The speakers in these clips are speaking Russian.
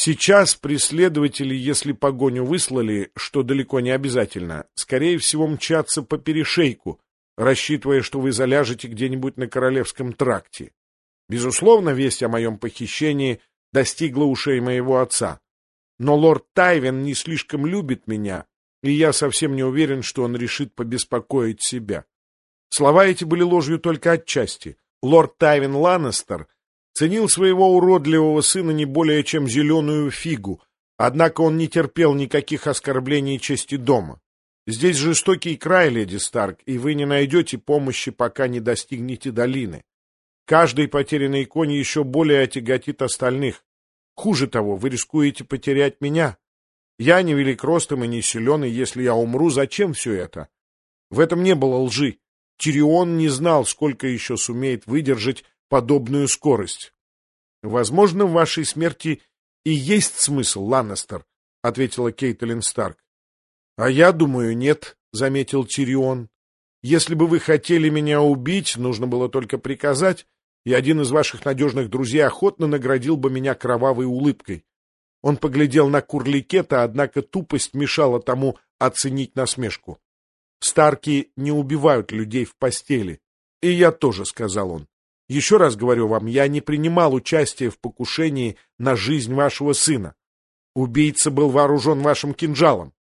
Сейчас преследователи, если погоню выслали, что далеко не обязательно, скорее всего мчатся по перешейку, рассчитывая, что вы заляжете где-нибудь на Королевском тракте. Безусловно, весть о моем похищении достигла ушей моего отца. Но лорд Тайвин не слишком любит меня, и я совсем не уверен, что он решит побеспокоить себя. Слова эти были ложью только отчасти. Лорд Тайвин Ланнестер ценил своего уродливого сына не более чем зеленую фигу, однако он не терпел никаких оскорблений чести дома. Здесь жестокий край, леди Старк, и вы не найдете помощи, пока не достигнете долины. Каждый потерянный конь еще более отяготит остальных. Хуже того, вы рискуете потерять меня. Я не велик ростом и не силен, и если я умру, зачем все это? В этом не было лжи. Тирион не знал, сколько еще сумеет выдержать подобную скорость. — Возможно, в вашей смерти и есть смысл, Ланнестер, — ответила Кейтлин Старк. — А я думаю, нет, — заметил Тирион. — Если бы вы хотели меня убить, нужно было только приказать, и один из ваших надежных друзей охотно наградил бы меня кровавой улыбкой. Он поглядел на Курликета, однако тупость мешала тому оценить насмешку. — Старки не убивают людей в постели. — И я тоже, — сказал он. — Еще раз говорю вам, я не принимал участия в покушении на жизнь вашего сына. Убийца был вооружен вашим кинжалом.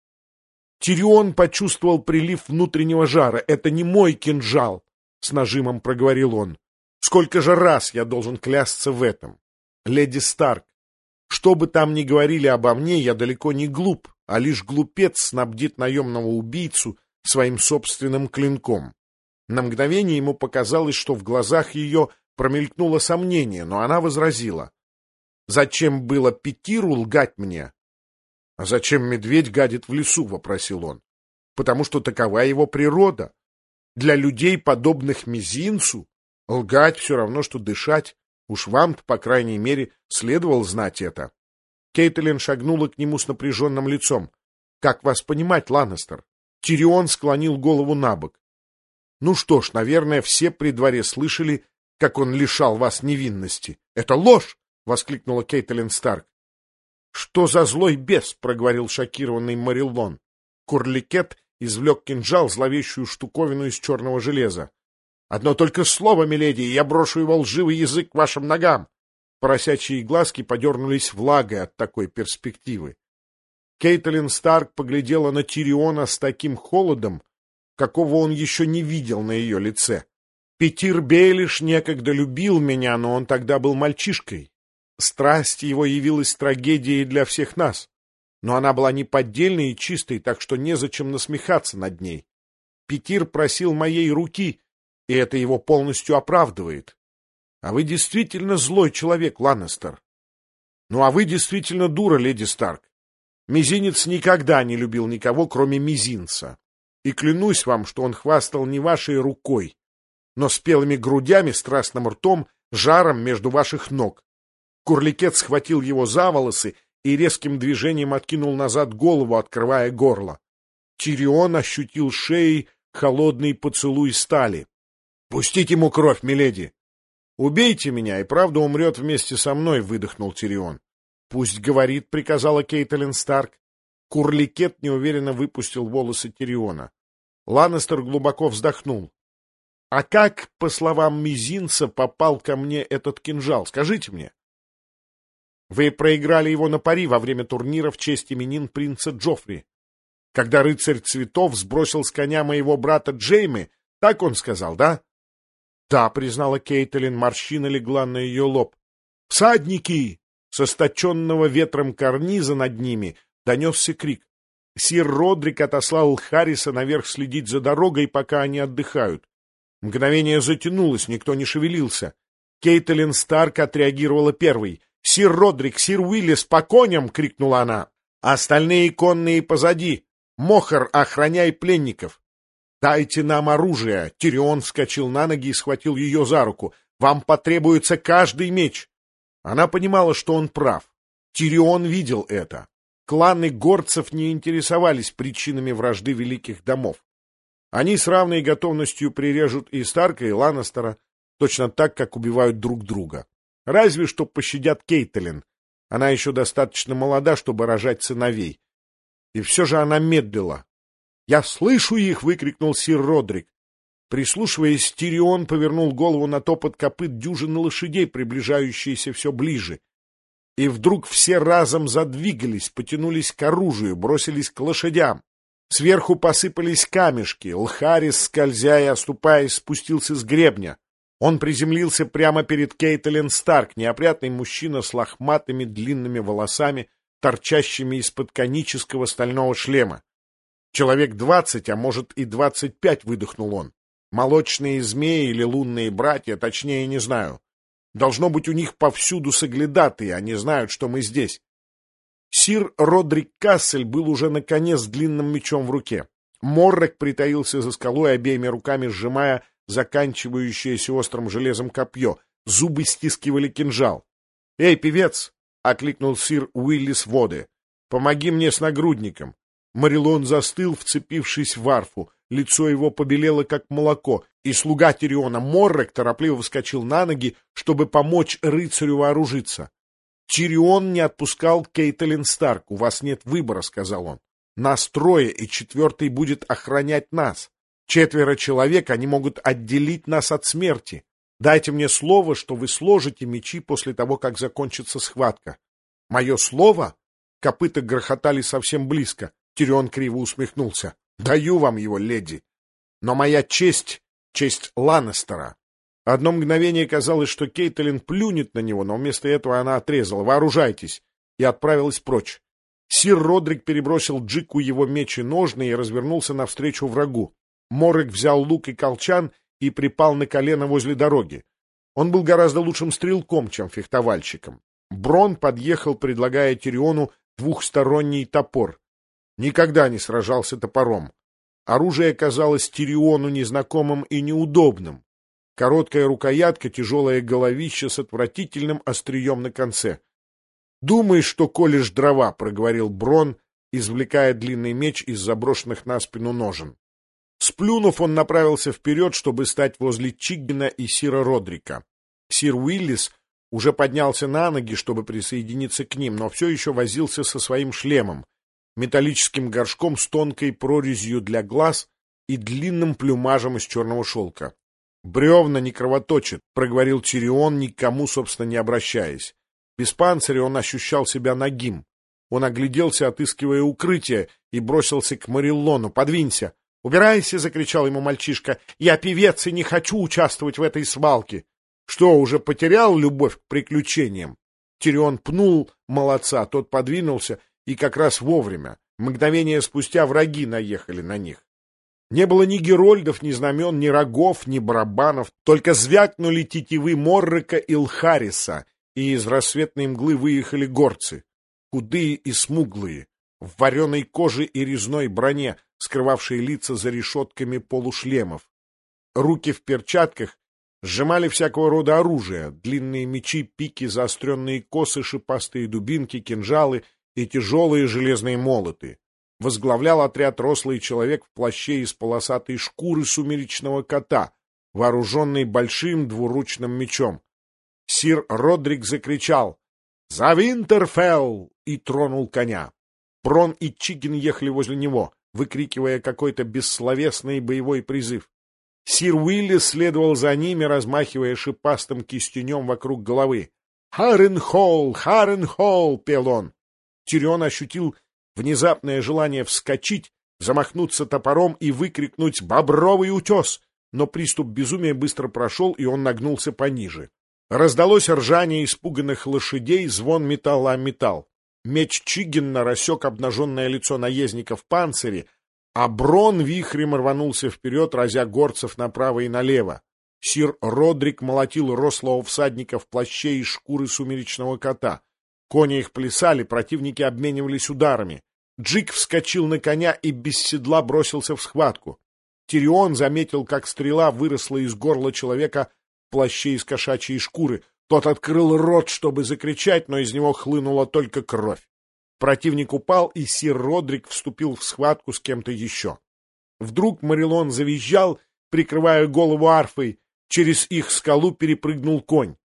Тирион почувствовал прилив внутреннего жара. — Это не мой кинжал, — с нажимом проговорил он. Сколько же раз я должен клясться в этом? Леди Старк, что бы там ни говорили обо мне, я далеко не глуп, а лишь глупец снабдит наемного убийцу своим собственным клинком. На мгновение ему показалось, что в глазах ее промелькнуло сомнение, но она возразила. «Зачем было Петиру лгать мне?» «А зачем медведь гадит в лесу?» — вопросил он. «Потому что такова его природа. Для людей, подобных мизинцу, лгать все равно, что дышать. Уж вам-то, по крайней мере, следовало знать это». Кейтлин шагнула к нему с напряженным лицом. «Как вас понимать, Ланнестер?» Тирион склонил голову набок. «Ну что ж, наверное, все при дворе слышали, как он лишал вас невинности». «Это ложь!» — воскликнула Кейтлин Старк. «Что за злой бес?» — проговорил шокированный Мориллон. Курликет извлек кинжал, зловещую штуковину из черного железа. «Одно только слово, миледи, и я брошу его лживый язык к вашим ногам!» Поросячьи глазки подернулись влагой от такой перспективы. Кейтлин Старк поглядела на Тириона с таким холодом, какого он еще не видел на ее лице. «Петир Бейлиш некогда любил меня, но он тогда был мальчишкой. Страсть его явилась трагедией для всех нас, но она была неподдельной и чистой, так что незачем насмехаться над ней. Петир просил моей руки, и это его полностью оправдывает. А вы действительно злой человек, Ланнестер. Ну, а вы действительно дура, леди Старк. Мизинец никогда не любил никого, кроме мизинца. И клянусь вам, что он хвастал не вашей рукой, но спелыми грудями, страстным ртом, жаром между ваших ног. Курликет схватил его за волосы и резким движением откинул назад голову, открывая горло. Тирион ощутил шеей холодный поцелуй стали. — Пустите ему кровь, миледи! — Убейте меня, и правда умрет вместе со мной, — выдохнул Тирион. — Пусть говорит, — приказала Кейтлин Старк. Курликет неуверенно выпустил волосы Тириона. Ланнестер глубоко вздохнул. — А как, по словам мизинца, попал ко мне этот кинжал? Скажите мне. — Вы проиграли его на пари во время турнира в честь именин принца Джоффри. Когда рыцарь цветов сбросил с коня моего брата Джейми, так он сказал, да? — Да, — признала Кейтлин, морщина легла на ее лоб. — Всадники! Со сточенного ветром карниза над ними донесся крик. Сир Родрик отослал Харриса наверх следить за дорогой, пока они отдыхают. Мгновение затянулось, никто не шевелился. Кейтлин Старк отреагировала первой. — Сир Родрик, сир Уиллис, по коням! — крикнула она. — Остальные конные позади. Мохор, охраняй пленников. — Дайте нам оружие! — Тирион вскочил на ноги и схватил ее за руку. — Вам потребуется каждый меч! Она понимала, что он прав. Тирион видел это. Кланы горцев не интересовались причинами вражды великих домов. Они с равной готовностью прирежут и Старка, и Ланнестера, точно так, как убивают друг друга. Разве что пощадят Кейтлин. Она еще достаточно молода, чтобы рожать сыновей. И все же она медлила. «Я слышу их!» — выкрикнул сир Родрик. Прислушиваясь, Тирион повернул голову на топот копыт дюжины лошадей, приближающиеся все ближе. И вдруг все разом задвигались, потянулись к оружию, бросились к лошадям. Сверху посыпались камешки. Лхарис, скользя и оступаясь, спустился с гребня. Он приземлился прямо перед Кейтлин Старк, неопрятный мужчина с лохматыми длинными волосами, торчащими из-под конического стального шлема. Человек 20, а может и 25, выдохнул он. Молочные змеи или лунные братья, точнее не знаю. Должно быть, у них повсюду соглядатые, они знают, что мы здесь. Сир Родрик Кассель был уже на коне с длинным мечом в руке. Моррек притаился за скалой, обеими руками сжимая заканчивающееся острым железом копье. Зубы стискивали кинжал. — Эй, певец! — окликнул сир Уиллис Воде. — Помоги мне с нагрудником. Марилон застыл, вцепившись в арфу. Лицо его побелело, как молоко, и слуга Тириона Моррек торопливо вскочил на ноги, чтобы помочь рыцарю вооружиться. Тирион не отпускал Кейтлин Старк. — У вас нет выбора, — сказал он. — Нас трое, и четвертый будет охранять нас. 4 человек, они могут отделить нас от смерти. Дайте мне слово, что вы сложите мечи после того, как закончится схватка. Мое слово? Копыта грохотали совсем близко. Тирион криво усмехнулся. Даю вам его, леди. Но моя честь — честь Ланнестера. Одно мгновение казалось, что Кейтлин плюнет на него, но вместо этого она отрезала: «Вооружайтесь!» и отправилась прочь. Сир Родрик перебросил Джику его меч и ножны и развернулся навстречу врагу. Моррек взял лук и колчан и припал на колено возле дороги. Он был гораздо лучшим стрелком, чем фехтовальщиком. Брон подъехал, предлагая Тириону двухсторонний топор. Никогда не сражался топором. Оружие казалось Тириону незнакомым и неудобным. Короткая рукоятка, тяжелое головище с отвратительным острием на конце. — Думаешь, что колешь дрова, — проговорил Брон, извлекая длинный меч из заброшенных на спину ножен. Сплюнув, он направился вперед, чтобы стать возле Чиггина и сира Родрика. Сир Уиллис уже поднялся на ноги, чтобы присоединиться к ним, но все еще возился со своим шлемом, металлическим горшком с тонкой прорезью для глаз и длинным плюмажем из черного шелка. — Бревна не кровоточат, — проговорил Тирион, никому, собственно, не обращаясь. Без панциря он ощущал себя нагим. Он огляделся, отыскивая укрытие, и бросился к Мариллону. — Подвинься! — Убирайся! — закричал ему мальчишка. — Я певец и не хочу участвовать в этой свалке. — Что, уже потерял любовь к приключениям? Тирион пнул молодца, тот подвинулся, и как раз вовремя. Мгновение спустя враги наехали на них. Не было ни герольдов, ни знамен, ни рогов, ни барабанов, только звякнули тетивы Моррека и Лхариса, и из рассветной мглы выехали горцы, худые и смуглые, в вареной коже и резной броне, скрывавшие лица за решетками полушлемов. Руки в перчатках сжимали всякого рода оружие, длинные мечи, пики, заостренные косы, шипастые дубинки, кинжалы и тяжелые железные молоты. Возглавлял отряд рослый человек в плаще из полосатой шкуры сумеречного кота, вооруженный большим двуручным мечом. Сир Родрик закричал «За Винтерфелл!» и тронул коня. Брон и Чиггин ехали возле него, выкрикивая какой-то бессловесный боевой призыв. Сир Уиллис следовал за ними, размахивая шипастым кистенем вокруг головы. «Харренхолл! Харренхолл!» — пел он. Тирион ощутил внезапное желание вскочить, замахнуться топором и выкрикнуть «Бобровый утес!», но приступ безумия быстро прошел, и он нагнулся пониже. Раздалось ржание испуганных лошадей, звон металла о металл. Меч Чиггина рассек обнаженное лицо наездника в панцире, а Брон вихрем рванулся вперед, разя горцев направо и налево. Сир Родрик молотил рослого всадника в плаще из шкуры сумеречного кота. Кони их плясали, противники обменивались ударами. Джик вскочил на коня и без седла бросился в схватку. Тирион заметил, как стрела выросла из горла человека в плаще из кошачьей шкуры. Тот открыл рот, чтобы закричать, но из него хлынула только кровь. Противник упал, и сир Родрик вступил в схватку с кем-то еще. Вдруг Марилон завизжал, прикрывая голову арфой. Через их скалу перепрыгнул конь.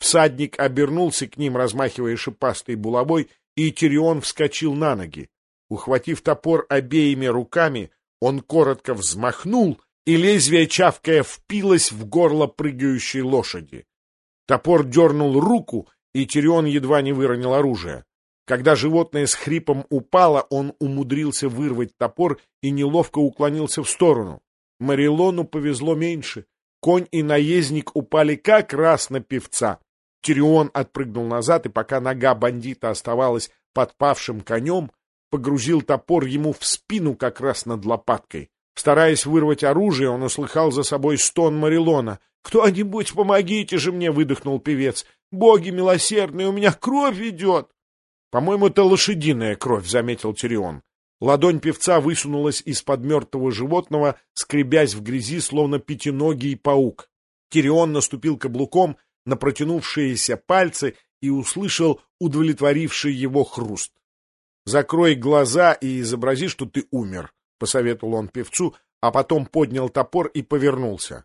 Всадник обернулся к ним, размахивая шипастой булавой, и Тирион вскочил на ноги. Ухватив топор обеими руками, он коротко взмахнул, и лезвие, чавкая, впилось в горло прыгающей лошади. Топор дернул руку, и Тирион едва не выронил оружие. Когда животное с хрипом упало, он умудрился вырвать топор и неловко уклонился в сторону. Марилону повезло меньше. Конь и наездник упали как раз на певца. Тирион отпрыгнул назад, и пока нога бандита оставалась под павшим конем, погрузил топор ему в спину как раз над лопаткой. Стараясь вырвать оружие, он услыхал за собой стон Марилона. «Кто-нибудь, помогите же мне!» — выдохнул певец. «Боги милосердные, у меня кровь идет!» «По-моему, это лошадиная кровь», — заметил Тирион. Ладонь певца высунулась из-под мертвого животного, скребясь в грязи, словно пятиногий паук. Тирион наступил каблуком на протянувшиеся пальцы и услышал удовлетворивший его хруст. «Закрой глаза и изобрази, что ты умер», — посоветовал он певцу, а потом поднял топор и повернулся.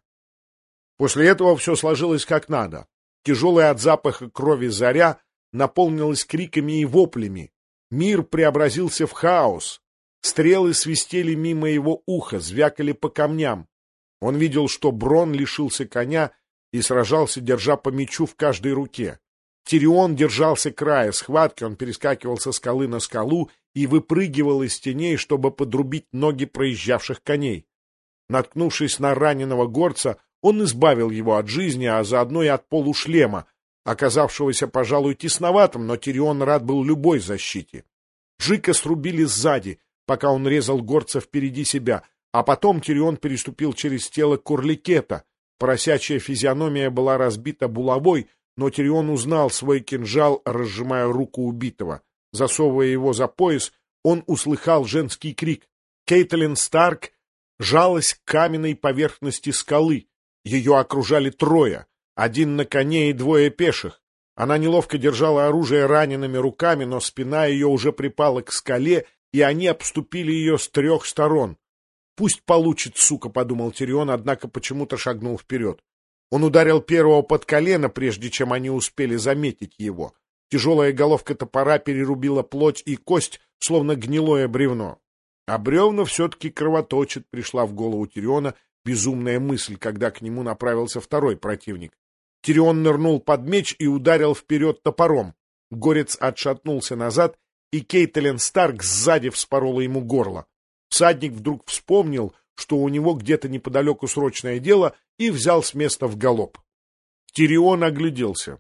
После этого все сложилось как надо. Тяжелая от запаха крови заря наполнилась криками и воплями. Мир преобразился в хаос. Стрелы свистели мимо его уха, звякали по камням. Он видел, что Брон лишился коня и сражался, держа по мечу в каждой руке. Тирион держался края схватки, он перескакивал со скалы на скалу и выпрыгивал из теней, чтобы подрубить ноги проезжавших коней. Наткнувшись на раненого горца, он избавил его от жизни, а заодно и от полушлема, оказавшегося, пожалуй, тесноватым, но Тирион рад был любой защите. Джика срубили сзади, пока он резал горца впереди себя, а потом Тирион переступил через тело Курликета. Поросячья физиономия была разбита булавой, но Тирион узнал свой кинжал, разжимая руку убитого. Засовывая его за пояс, он услыхал женский крик. Кейтлин Старк жалась к каменной поверхности скалы. Ее окружали трое. Один на коне и двое пеших. Она неловко держала оружие ранеными руками, но спина ее уже припала к скале, и они обступили ее с трех сторон. «Пусть получит, сука», — подумал Тирион, однако почему-то шагнул вперед. Он ударил первого под колено, прежде чем они успели заметить его. Тяжелая головка топора перерубила плоть и кость, словно гнилое бревно. А бревна все-таки кровоточат, пришла в голову Тириона безумная мысль, когда к нему направился второй противник. Тирион нырнул под меч и ударил вперед топором. Горец отшатнулся назад, и Кейтлин Старк сзади вспорола ему горло. Всадник вдруг вспомнил, что у него где-то неподалеку срочное дело, и взял с места в галоп. Тирион огляделся.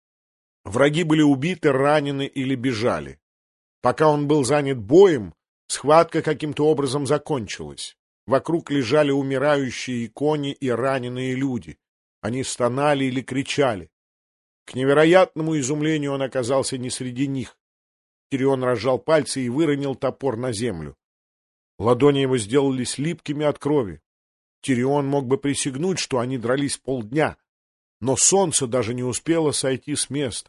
Враги были убиты, ранены или бежали. Пока он был занят боем, схватка каким-то образом закончилась. Вокруг лежали умирающие кони и раненые люди. Они стонали или кричали. К невероятному изумлению он оказался не среди них. Тирион разжал пальцы и выронил топор на землю. Ладони его сделались липкими от крови. Тирион мог бы присягнуть, что они дрались полдня, но солнце даже не успело сойти с места.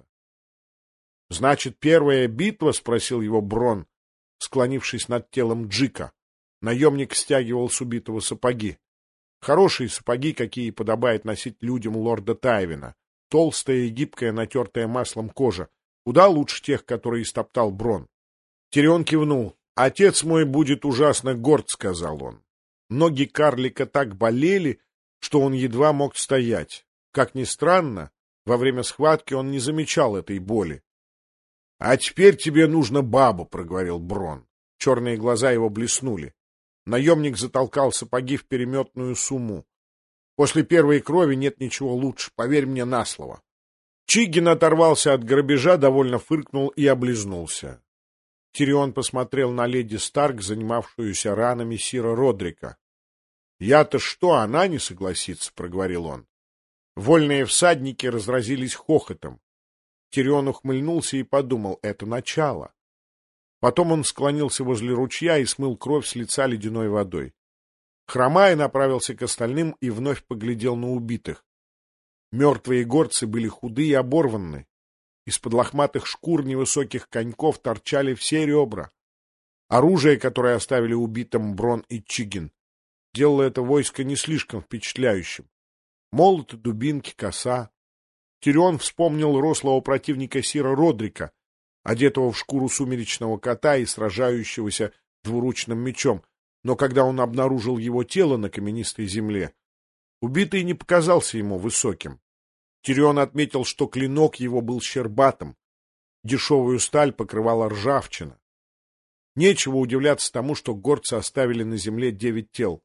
— Значит, первая битва? — спросил его Брон, склонившись над телом Джика. Наемник стягивал с убитого сапоги. Хорошие сапоги, какие подобает носить людям лорда Тайвина. Толстая и гибкая, натертая маслом кожа. Куда лучше тех, которые истоптал Брон. Тирион кивнул. «Отец мой будет ужасно горд», — сказал он. Ноги карлика так болели, что он едва мог стоять. Как ни странно, во время схватки он не замечал этой боли. — А теперь тебе нужно бабу, — проговорил Брон. Черные глаза его блеснули. Наемник затолкал сапоги в переметную сумму. После первой крови нет ничего лучше, поверь мне на слово. Чиггин оторвался от грабежа, довольно фыркнул и облизнулся. Тирион посмотрел на леди Старк, занимавшуюся ранами сира Родрика. — Я-то что, она не согласится, — проговорил он. Вольные всадники разразились хохотом. Тирион ухмыльнулся и подумал — это начало. Потом он склонился возле ручья и смыл кровь с лица ледяной водой. Хромая направился к остальным и вновь поглядел на убитых. Мертвые горцы были худы и оборваны. Из-под лохматых шкур невысоких коньков торчали все ребра. Оружие, которое оставили убитым Брон и Чиггин, делало это войско не слишком впечатляющим. Молоты, дубинки, коса. Тирион вспомнил рослого противника сира Родрика, одетого в шкуру сумеречного кота и сражающегося двуручным мечом, но когда он обнаружил его тело на каменистой земле, убитый не показался ему высоким. Тирион отметил, что клинок его был щербатым, дешевую сталь покрывала ржавчина. Нечего удивляться тому, что горцы оставили на земле 9 тел.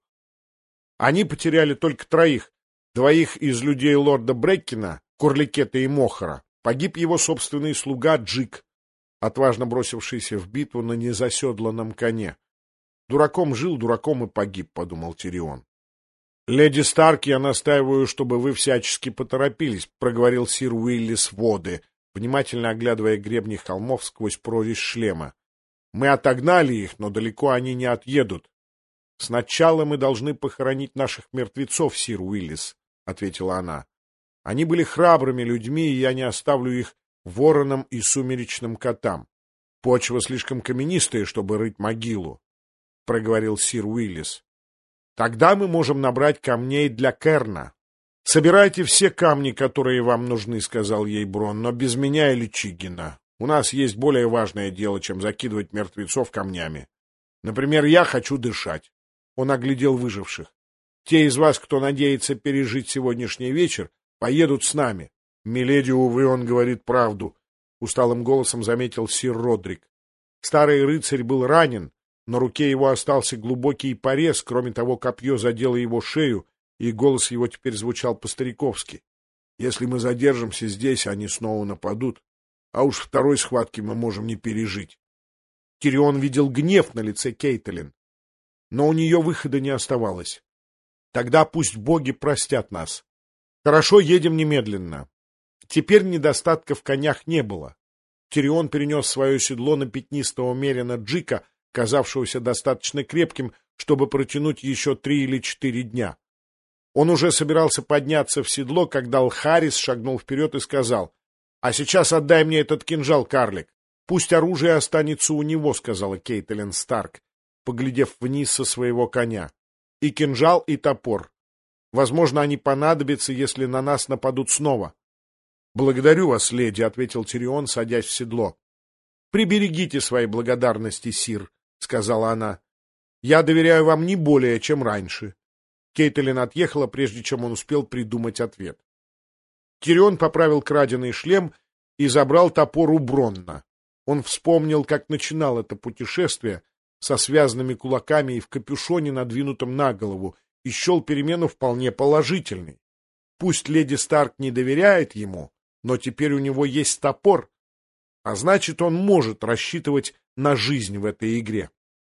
Они потеряли только 3, 2 из людей лорда Бреккина, Корликета и Мохора. Погиб его собственный слуга Джик, отважно бросившийся в битву на незаседланном коне. Дураком жил, дураком и погиб, — подумал Тирион. — Леди Старк, я настаиваю, чтобы вы всячески поторопились, — проговорил сир Уиллис Воды, внимательно оглядывая гребни холмов сквозь прорезь шлема. — Мы отогнали их, но далеко они не отъедут. — Сначала мы должны похоронить наших мертвецов, сир Уиллис, — ответила она. — Они были храбрыми людьми, и я не оставлю их воронам и сумеречным котам. Почва слишком каменистая, чтобы рыть могилу, — проговорил сир Уиллис. — Тогда мы можем набрать камней для Керна. — Собирайте все камни, которые вам нужны, — сказал ей Брон, — но без меня или Чиггина. У нас есть более важное дело, чем закидывать мертвецов камнями. Например, я хочу дышать. Он оглядел выживших. Те из вас, кто надеется пережить сегодняшний вечер, поедут с нами. — Миледи, увы, он говорит правду, — усталым голосом заметил сир Родрик. Старый рыцарь был ранен, на руке его остался глубокий порез, кроме того, копье задело его шею, и голос его теперь звучал по-стариковски. Если мы задержимся здесь, они снова нападут, а уж второй схватки мы можем не пережить. Тирион видел гнев на лице Кейтлин, но у нее выхода не оставалось. Тогда пусть боги простят нас. Хорошо, едем немедленно. Теперь недостатка в конях не было. Тирион перенес свое седло на пятнистого мерина Джика, казавшегося достаточно крепким, чтобы протянуть еще 3 или 4 дня. Он уже собирался подняться в седло, когда Алхарис шагнул вперед и сказал: — А сейчас отдай мне этот кинжал, карлик. — Пусть оружие останется у него, — сказала Кейтлин Старк, поглядев вниз со своего коня. — И кинжал, и топор. Возможно, они понадобятся, если на нас нападут снова. — Благодарю вас, леди, — ответил Тирион, садясь в седло. — Приберегите свои благодарности, сир, — сказала она. — Я доверяю вам не более, чем раньше. Кейтлин отъехала, прежде чем он успел придумать ответ. Тирион поправил краденый шлем и забрал топор у Бронна. Он вспомнил, как начинал это путешествие, со связанными кулаками и в капюшоне, надвинутом на голову, и счел перемену вполне положительной. Пусть леди Старк не доверяет ему, но теперь у него есть топор, а значит, он может рассчитывать на жизнь в этой игре.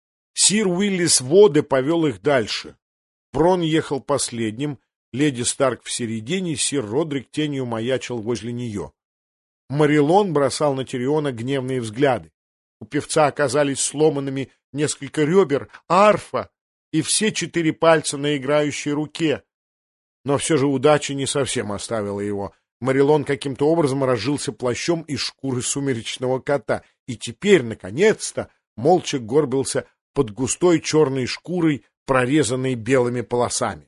Сир Уиллис Воде повел их дальше. Брон ехал последним, леди Старк в середине, сир Родрик тенью маячил возле нее. Марилон бросал на Тириона гневные взгляды. У певца оказались сломанными несколько ребер, арфа и все 4 пальца на играющей руке. Но все же удача не совсем оставила его. Марилон каким-то образом разжился плащом из шкуры сумеречного кота, и теперь, наконец-то, молча горбился под густой черной шкурой, прорезанной белыми полосами.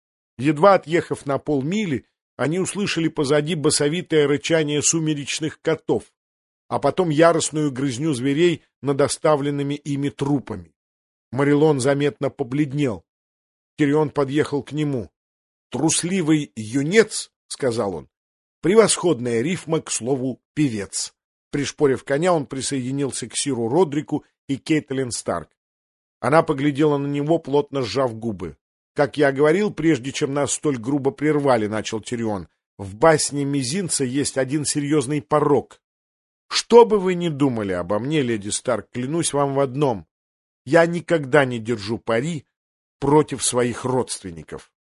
Едва отъехав на полмили, они услышали позади басовитое рычание сумеречных котов, а потом яростную грызню зверей над оставленными ими трупами. Марилон заметно побледнел. Тирион подъехал к нему. — Трусливый юнец, — сказал он, — превосходная рифма к слову «певец». Пришпорив коня, он присоединился к сиру Родрику и Кейтлин Старк. Она поглядела на него, плотно сжав губы. — Как я говорил, прежде чем нас столь грубо прервали, — начал Тирион, — в басне мизинца есть один серьезный порок. Что бы вы ни думали обо мне, леди Старк, клянусь вам в одном — я никогда не держу пари против своих родственников.